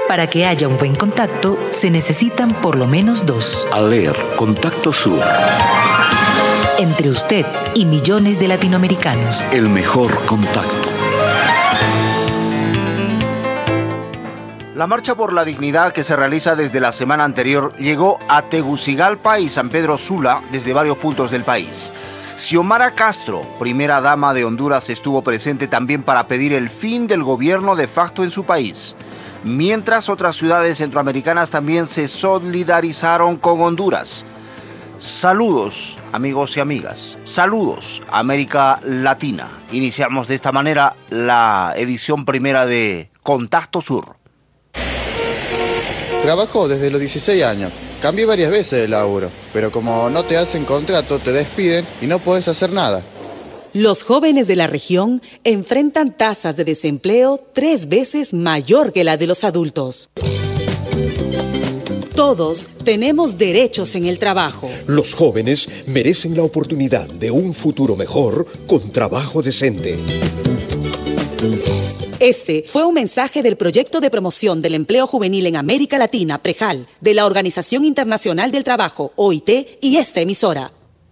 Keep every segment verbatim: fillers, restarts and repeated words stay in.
Para que haya un buen contacto, se necesitan por lo menos dos. Aller, Contacto Sur. Entre usted y millones de latinoamericanos. El mejor contacto. La marcha por la dignidad que se realiza desde la semana anterior llegó a Tegucigalpa y San Pedro Sula desde varios puntos del país. Xiomara Castro, primera dama de Honduras, estuvo presente también para pedir el fin del gobierno de facto en su país. Mientras otras ciudades centroamericanas también se solidarizaron con Honduras. Saludos, amigos y amigas. Saludos, América Latina. Iniciamos de esta manera la edición primera de Contacto Sur. Trabajo desde los dieciséis años. Cambié varias veces de laburo, pero como no te hacen contrato, te despiden y no puedes hacer nada. Los jóvenes de la región enfrentan tasas de desempleo tres veces mayor que la de los adultos. Todos tenemos derechos en el trabajo. Los jóvenes merecen la oportunidad de un futuro mejor con trabajo decente. Este fue un mensaje del Proyecto de Promoción del Empleo Juvenil en América Latina, PREJAL, de la Organización Internacional del Trabajo, O I T, y esta emisora.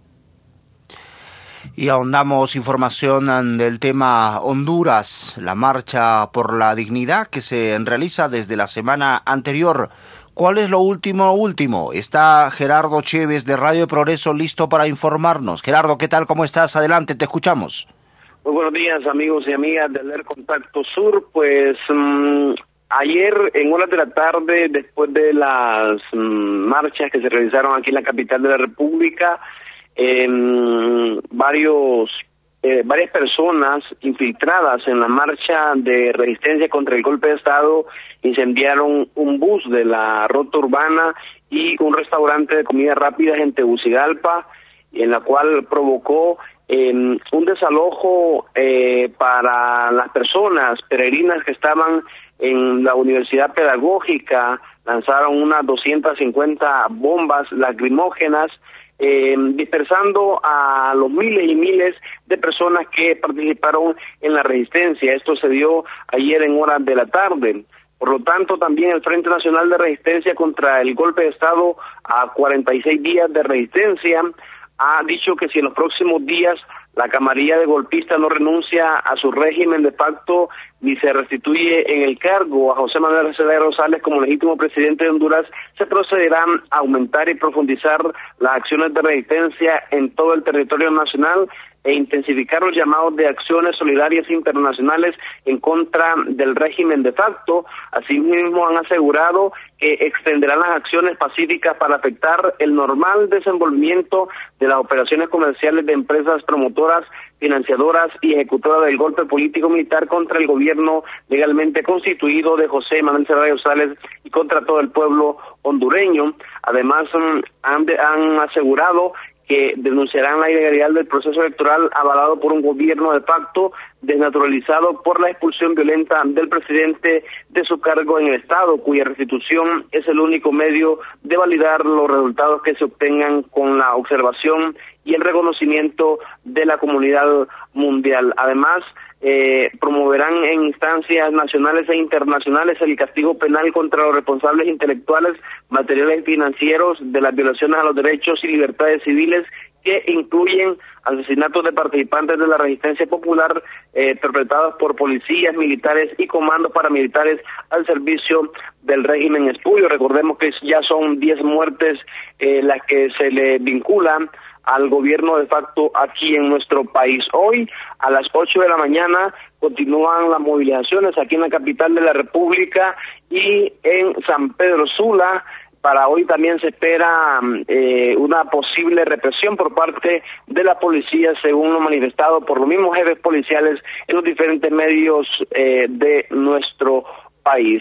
Y ahondamos información del tema Honduras, la marcha por la dignidad que se realiza desde la semana anterior. ¿Cuál es lo último último? Está Gerardo Chévez de Radio Progreso listo para informarnos. Gerardo, ¿qué tal? ¿Cómo estás? Adelante, te escuchamos. Muy buenos días, amigos y amigas de Aller Contacto Sur. Pues mmm, ayer en horas de la tarde, después de las mmm, marchas que se realizaron aquí en la capital de la República, eh, varios eh, varias personas infiltradas en la marcha de resistencia contra el golpe de Estado incendiaron un bus de la ruta urbana y un restaurante de comida rápida en Tegucigalpa, en la cual provocó Eh, un desalojo eh, para las personas peregrinas que estaban en la Universidad Pedagógica. Lanzaron unas doscientas cincuenta bombas lacrimógenas, eh, dispersando a los miles y miles de personas que participaron en la resistencia. Esto se dio ayer en horas de la tarde. Por lo tanto, también el Frente Nacional de Resistencia contra el Golpe de Estado, a cuarenta y seis días de resistencia, ha dicho que si en los próximos días la camarilla de golpistas no renuncia a su régimen de facto ni se restituye en el cargo a José Manuel Zelaya Rosales como legítimo presidente de Honduras, se procederá a aumentar y profundizar las acciones de resistencia en todo el territorio nacional e intensificar los llamados de acciones solidarias internacionales en contra del régimen de facto. Asimismo, han asegurado que extenderán las acciones pacíficas para afectar el normal desenvolvimiento de las operaciones comerciales de empresas promotoras, financiadoras y ejecutoras del golpe político-militar contra el gobierno legalmente constituido de José Manuel Zelaya Rosales y contra todo el pueblo hondureño. Además, han, de, han asegurado que denunciarán la ilegalidad del proceso electoral avalado por un gobierno de facto desnaturalizado por la expulsión violenta del presidente de su cargo en el Estado, cuya restitución es el único medio de validar los resultados que se obtengan con la observación y el reconocimiento de la comunidad mundial. Además, eh, promoverán en instancias nacionales e internacionales el castigo penal contra los responsables intelectuales, materiales y financieros de las violaciones a los derechos y libertades civiles que incluyen asesinatos de participantes de la resistencia popular eh, perpetrados por policías, militares y comandos paramilitares al servicio del régimen espurio. Recordemos que ya son diez muertes eh, las que se le vinculan al gobierno de facto aquí en nuestro país. Hoy, a las ocho de la mañana, continúan las movilizaciones aquí en la capital de la República y en San Pedro Sula. Para hoy también se espera eh, una posible represión por parte de la policía, según lo manifestado por los mismos jefes policiales en los diferentes medios eh, de nuestro país.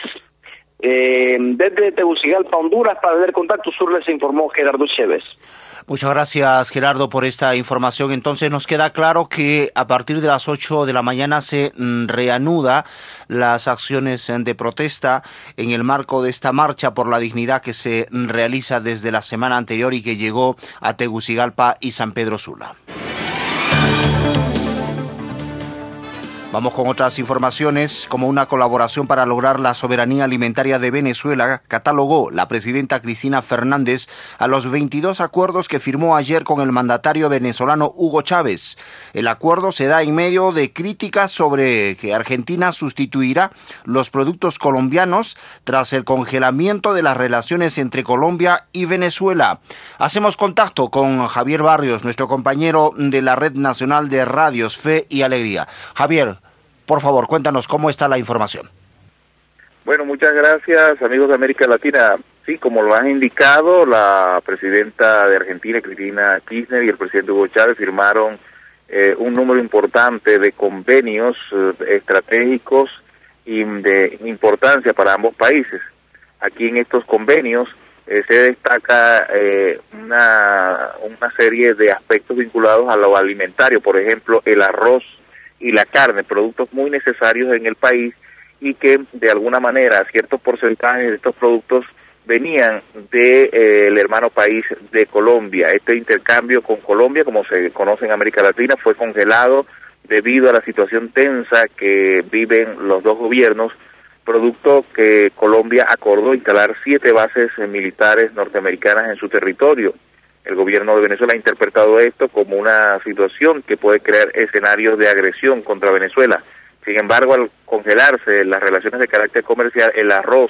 Eh, desde Tegucigalpa, Honduras, para Aller Contacto Sur, les informó Gerardo Chévez. Muchas gracias, Gerardo, por esta información. Entonces nos queda claro que a partir de las ocho de la mañana se reanuda las acciones de protesta en el marco de esta marcha por la dignidad que se realiza desde la semana anterior y que llegó a Tegucigalpa y San Pedro Sula. Vamos con otras informaciones. Como una colaboración para lograr la soberanía alimentaria de Venezuela, catalogó la presidenta Cristina Fernández a los veintidós acuerdos que firmó ayer con el mandatario venezolano Hugo Chávez. El acuerdo se da en medio de críticas sobre que Argentina sustituirá los productos colombianos tras el congelamiento de las relaciones entre Colombia y Venezuela. Hacemos contacto con Javier Barrios, nuestro compañero de la Red Nacional de Radios Fe y Alegría. Javier, por favor, cuéntanos cómo está la información. Bueno, muchas gracias, amigos de América Latina. Sí, como lo han indicado, la presidenta de Argentina, Cristina Kirchner, y el presidente Hugo Chávez firmaron eh, un número importante de convenios eh, estratégicos y de importancia para ambos países. Aquí en estos convenios eh, se destaca eh, una, una serie de aspectos vinculados a lo alimentario, por ejemplo, el arroz y la carne, productos muy necesarios en el país y que de alguna manera ciertos porcentajes de estos productos venían del de, eh, hermano país de Colombia. Este intercambio con Colombia, como se conoce en América Latina, fue congelado debido a la situación tensa que viven los dos gobiernos, producto que Colombia acordó instalar siete bases militares norteamericanas en su territorio. El gobierno de Venezuela ha interpretado esto como una situación que puede crear escenarios de agresión contra Venezuela. Sin embargo, al congelarse las relaciones de carácter comercial, el arroz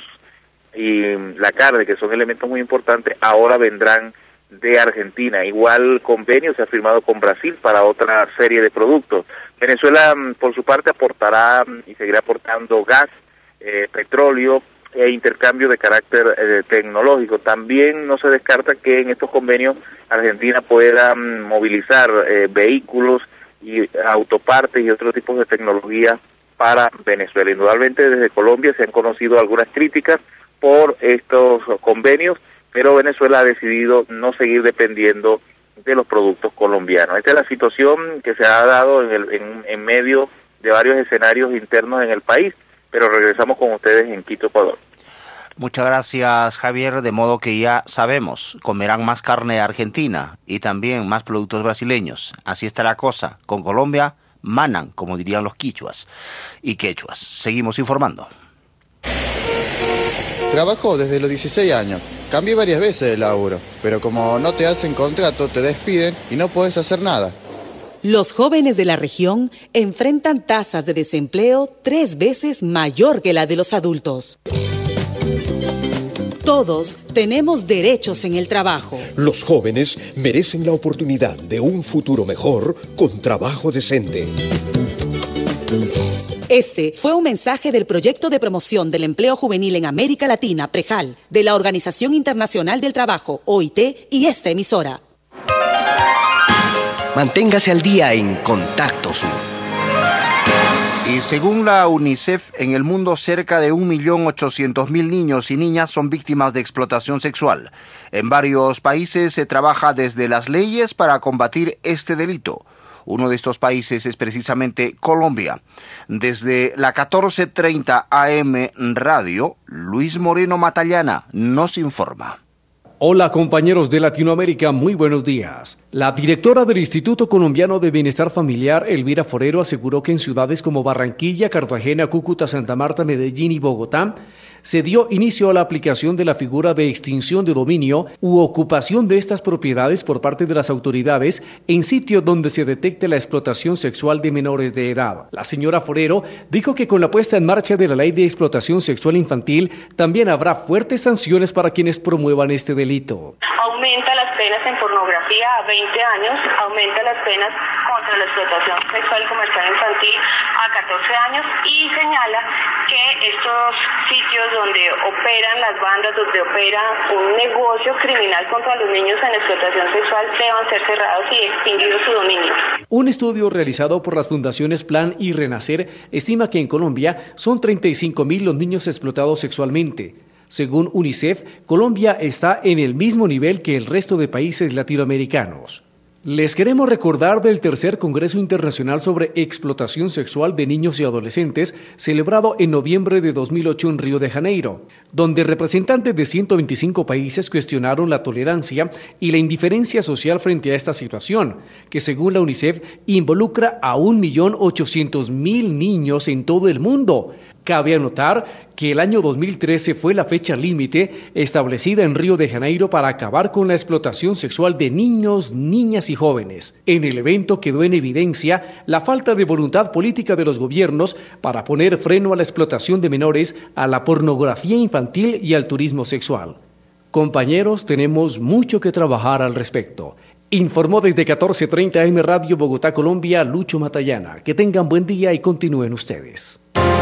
y la carne, que son elementos muy importantes, ahora vendrán de Argentina. Igual convenio se ha firmado con Brasil para otra serie de productos. Venezuela, por su parte, aportará y seguirá aportando gas, eh, petróleo, e intercambio de carácter eh, tecnológico. También no se descarta que en estos convenios Argentina pueda mm, movilizar eh, vehículos y autopartes y otros tipos de tecnología para Venezuela. Indudablemente desde Colombia se han conocido algunas críticas por estos convenios, pero Venezuela ha decidido no seguir dependiendo de los productos colombianos. Esta es la situación que se ha dado en, el, en, en medio de varios escenarios internos en el país, pero regresamos con ustedes en Quito, Ecuador. Muchas gracias, Javier, de modo que ya sabemos, comerán más carne argentina y también más productos brasileños. Así está la cosa. Con Colombia manan, como dirían los quichuas y quechuas. Seguimos informando. Trabajo desde los dieciséis años. Cambié varias veces de laburo, pero como no te hacen contrato, te despiden y no puedes hacer nada. Los jóvenes de la región enfrentan tasas de desempleo tres veces mayor que la de los adultos. Todos tenemos derechos en el trabajo. Los jóvenes merecen la oportunidad de un futuro mejor con trabajo decente. Este fue un mensaje del Proyecto de Promoción del Empleo Juvenil en América Latina, PREJAL, de la Organización Internacional del Trabajo, O I T, y esta emisora. Manténgase al día en Contacto Sur. Y según la UNICEF, en el mundo cerca de un millón ochocientos mil niños y niñas son víctimas de explotación sexual. En varios países se trabaja desde las leyes para combatir este delito. Uno de estos países es precisamente Colombia. Desde la catorce treinta A M Radio, Luis Moreno Matallana nos informa. Hola compañeros de Latinoamérica, muy buenos días. La directora del Instituto Colombiano de Bienestar Familiar, Elvira Forero, aseguró que en ciudades como Barranquilla, Cartagena, Cúcuta, Santa Marta, Medellín y Bogotá se dio inicio a la aplicación de la figura de extinción de dominio u ocupación de estas propiedades por parte de las autoridades en sitios donde se detecte la explotación sexual de menores de edad. La señora Forero dijo que con la puesta en marcha de la Ley de Explotación Sexual Infantil también habrá fuertes sanciones para quienes promuevan este delito. Aumenta las penas en pornografía a veinte años, aumenta las penas contra la explotación sexual comercial infantil a catorce años y señala que estos sitios donde operan las bandas, donde opera un negocio criminal contra los niños en explotación sexual deban ser cerrados y extinguido su dominio. Un estudio realizado por las fundaciones Plan y Renacer estima que en Colombia son treinta y cinco mil los niños explotados sexualmente. Según UNICEF, Colombia está en el mismo nivel que el resto de países latinoamericanos. Les queremos recordar del tercer Congreso Internacional sobre Explotación Sexual de Niños y Adolescentes, celebrado en noviembre de dos mil ocho en Río de Janeiro, donde representantes de ciento veinticinco países cuestionaron la tolerancia y la indiferencia social frente a esta situación, que según la UNICEF involucra a un millón ochocientos mil niños en todo el mundo. Cabe anotar que el año dos mil trece fue la fecha límite establecida en Río de Janeiro para acabar con la explotación sexual de niños, niñas y jóvenes. En el evento quedó en evidencia la falta de voluntad política de los gobiernos para poner freno a la explotación de menores, a la pornografía infantil y al turismo sexual. Compañeros, tenemos mucho que trabajar al respecto. Informó desde catorce treinta A M Radio Bogotá, Colombia, Lucho Matallana. Que tengan buen día y continúen ustedes.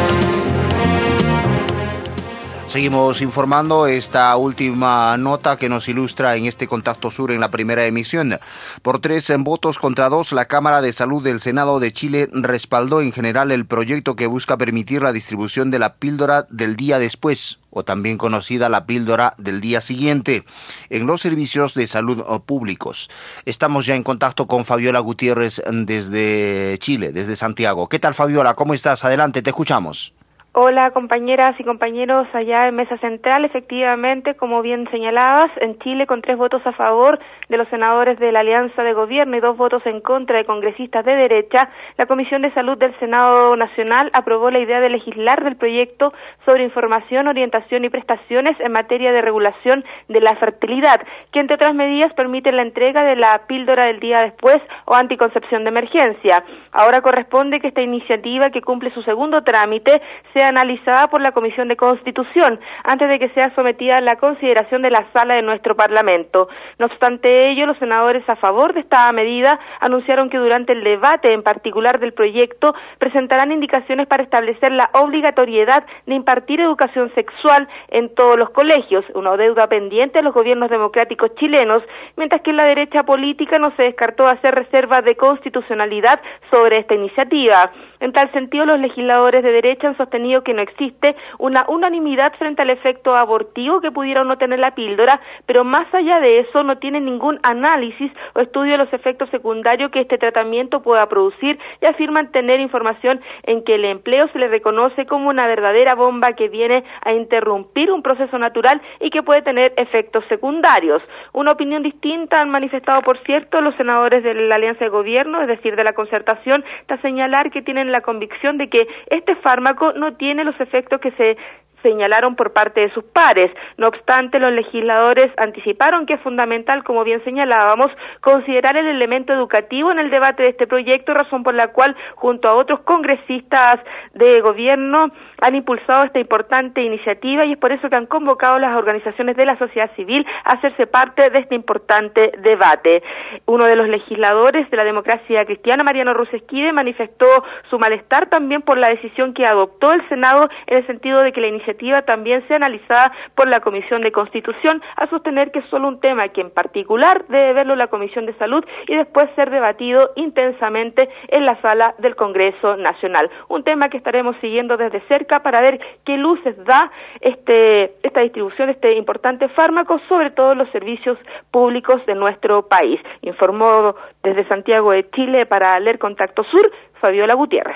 Seguimos informando esta última nota que nos ilustra en este Contacto Sur en la primera emisión. Por tres votos contra dos, la Cámara de Salud del Senado de Chile respaldó en general el proyecto que busca permitir la distribución de la píldora del día después, o también conocida la píldora del día siguiente, en los servicios de salud públicos. Estamos ya en contacto con Fabiola Gutiérrez desde Chile, desde Santiago. ¿Qué tal, Fabiola? ¿Cómo estás? Adelante, te escuchamos. Hola, compañeras y compañeros allá en Mesa Central. Efectivamente, como bien señalabas, en Chile, con tres votos a favor de los senadores de la Alianza de Gobierno y dos votos en contra de congresistas de derecha, la Comisión de Salud del Senado Nacional aprobó la idea de legislar del proyecto sobre información, orientación y prestaciones en materia de regulación de la fertilidad, que entre otras medidas permite la entrega de la píldora del día después o anticoncepción de emergencia. Ahora corresponde que esta iniciativa, que cumple su segundo trámite, sea analizada por la Comisión de Constitución antes de que sea sometida a la consideración de la sala de nuestro Parlamento. No obstante ello, los senadores a favor de esta medida anunciaron que durante el debate en particular del proyecto presentarán indicaciones para establecer la obligatoriedad de impartir educación sexual en todos los colegios, una deuda pendiente de los gobiernos democráticos chilenos, mientras que en la derecha política no se descartó hacer reservas de constitucionalidad sobre esta iniciativa. En tal sentido, los legisladores de derecha han sostenido que no existe una unanimidad frente al efecto abortivo que pudiera o no tener la píldora, pero más allá de eso no tienen ningún análisis o estudio de los efectos secundarios que este tratamiento pueda producir y afirman tener información en que el empleo se le reconoce como una verdadera bomba que viene a interrumpir un proceso natural y que puede tener efectos secundarios. Una opinión distinta han manifestado, por cierto, los senadores de la Alianza de Gobierno, es decir, de la Concertación, tras señalar que tienen la convicción de que este fármaco no tiene los efectos que se señalaron por parte de sus pares. No obstante, los legisladores anticiparon que es fundamental, como bien señalábamos, considerar el elemento educativo en el debate de este proyecto, razón por la cual, junto a otros congresistas de gobierno, han impulsado esta importante iniciativa y es por eso que han convocado a las organizaciones de la sociedad civil a hacerse parte de este importante debate. Uno de los legisladores de la Democracia Cristiana, Mariano Rusesquide, manifestó su malestar también por la decisión que adoptó el Senado en el sentido de que la iniciativa también sea analizada por la Comisión de Constitución, a sostener que es solo un tema que en particular debe verlo la Comisión de Salud y después ser debatido intensamente en la sala del Congreso Nacional. Un tema que estaremos siguiendo desde cerca para ver qué luces da este esta distribución de este importante fármaco, sobre todo en los servicios públicos de nuestro país. Informó desde Santiago de Chile para Leer Contacto Sur, Fabiola Gutiérrez.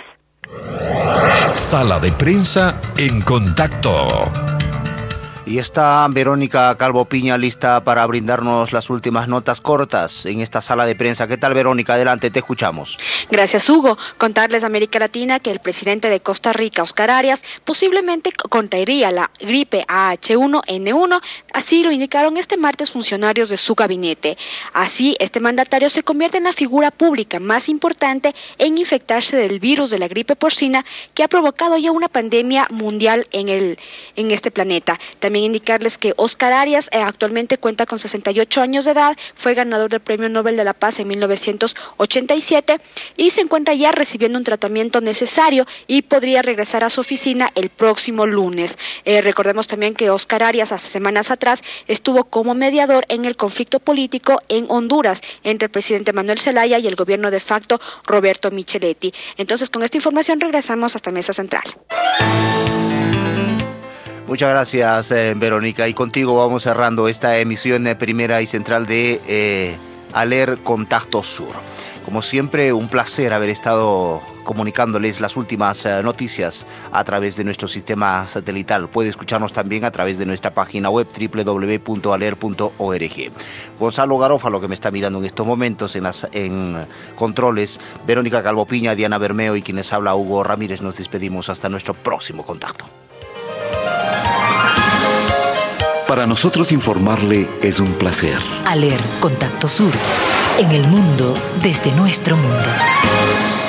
Sala de prensa en Contacto. Y está Verónica Calvo Piña lista para brindarnos las últimas notas cortas en esta sala de prensa. ¿Qué tal, Verónica? Adelante, te escuchamos. Gracias, Hugo. Contarles a América Latina que el presidente de Costa Rica, Oscar Arias, posiblemente contraería la gripe A H uno N uno, así lo indicaron este martes funcionarios de su gabinete. Así, este mandatario se convierte en la figura pública más importante en infectarse del virus de la gripe porcina que ha provocado ya una pandemia mundial en el en este planeta. También indicarles que Oscar Arias eh, actualmente cuenta con sesenta y ocho años de edad, fue ganador del Premio Nobel de la Paz en mil novecientos ochenta y siete y se encuentra ya recibiendo un tratamiento necesario y podría regresar a su oficina el próximo lunes. Eh, recordemos también que Oscar Arias hace semanas atrás estuvo como mediador en el conflicto político en Honduras entre el presidente Manuel Zelaya y el gobierno de facto Roberto Micheletti. Entonces, con esta información regresamos hasta Mesa Central. Muchas gracias, eh, Verónica. Y contigo vamos cerrando esta emisión eh, primera y central de eh, Aler Contacto Sur. Como siempre, un placer haber estado comunicándoles las últimas uh, noticias a través de nuestro sistema satelital. Puede escucharnos también a través de nuestra página web doble u doble u doble u punto aler punto org. Gonzalo Garófalo, que me está mirando en estos momentos en, las, en controles, Verónica Calvopiña, Diana Bermeo y quienes habla Hugo Ramírez, nos despedimos hasta nuestro próximo contacto. Para nosotros informarle es un placer. Aler Contacto Sur, en el mundo desde nuestro mundo.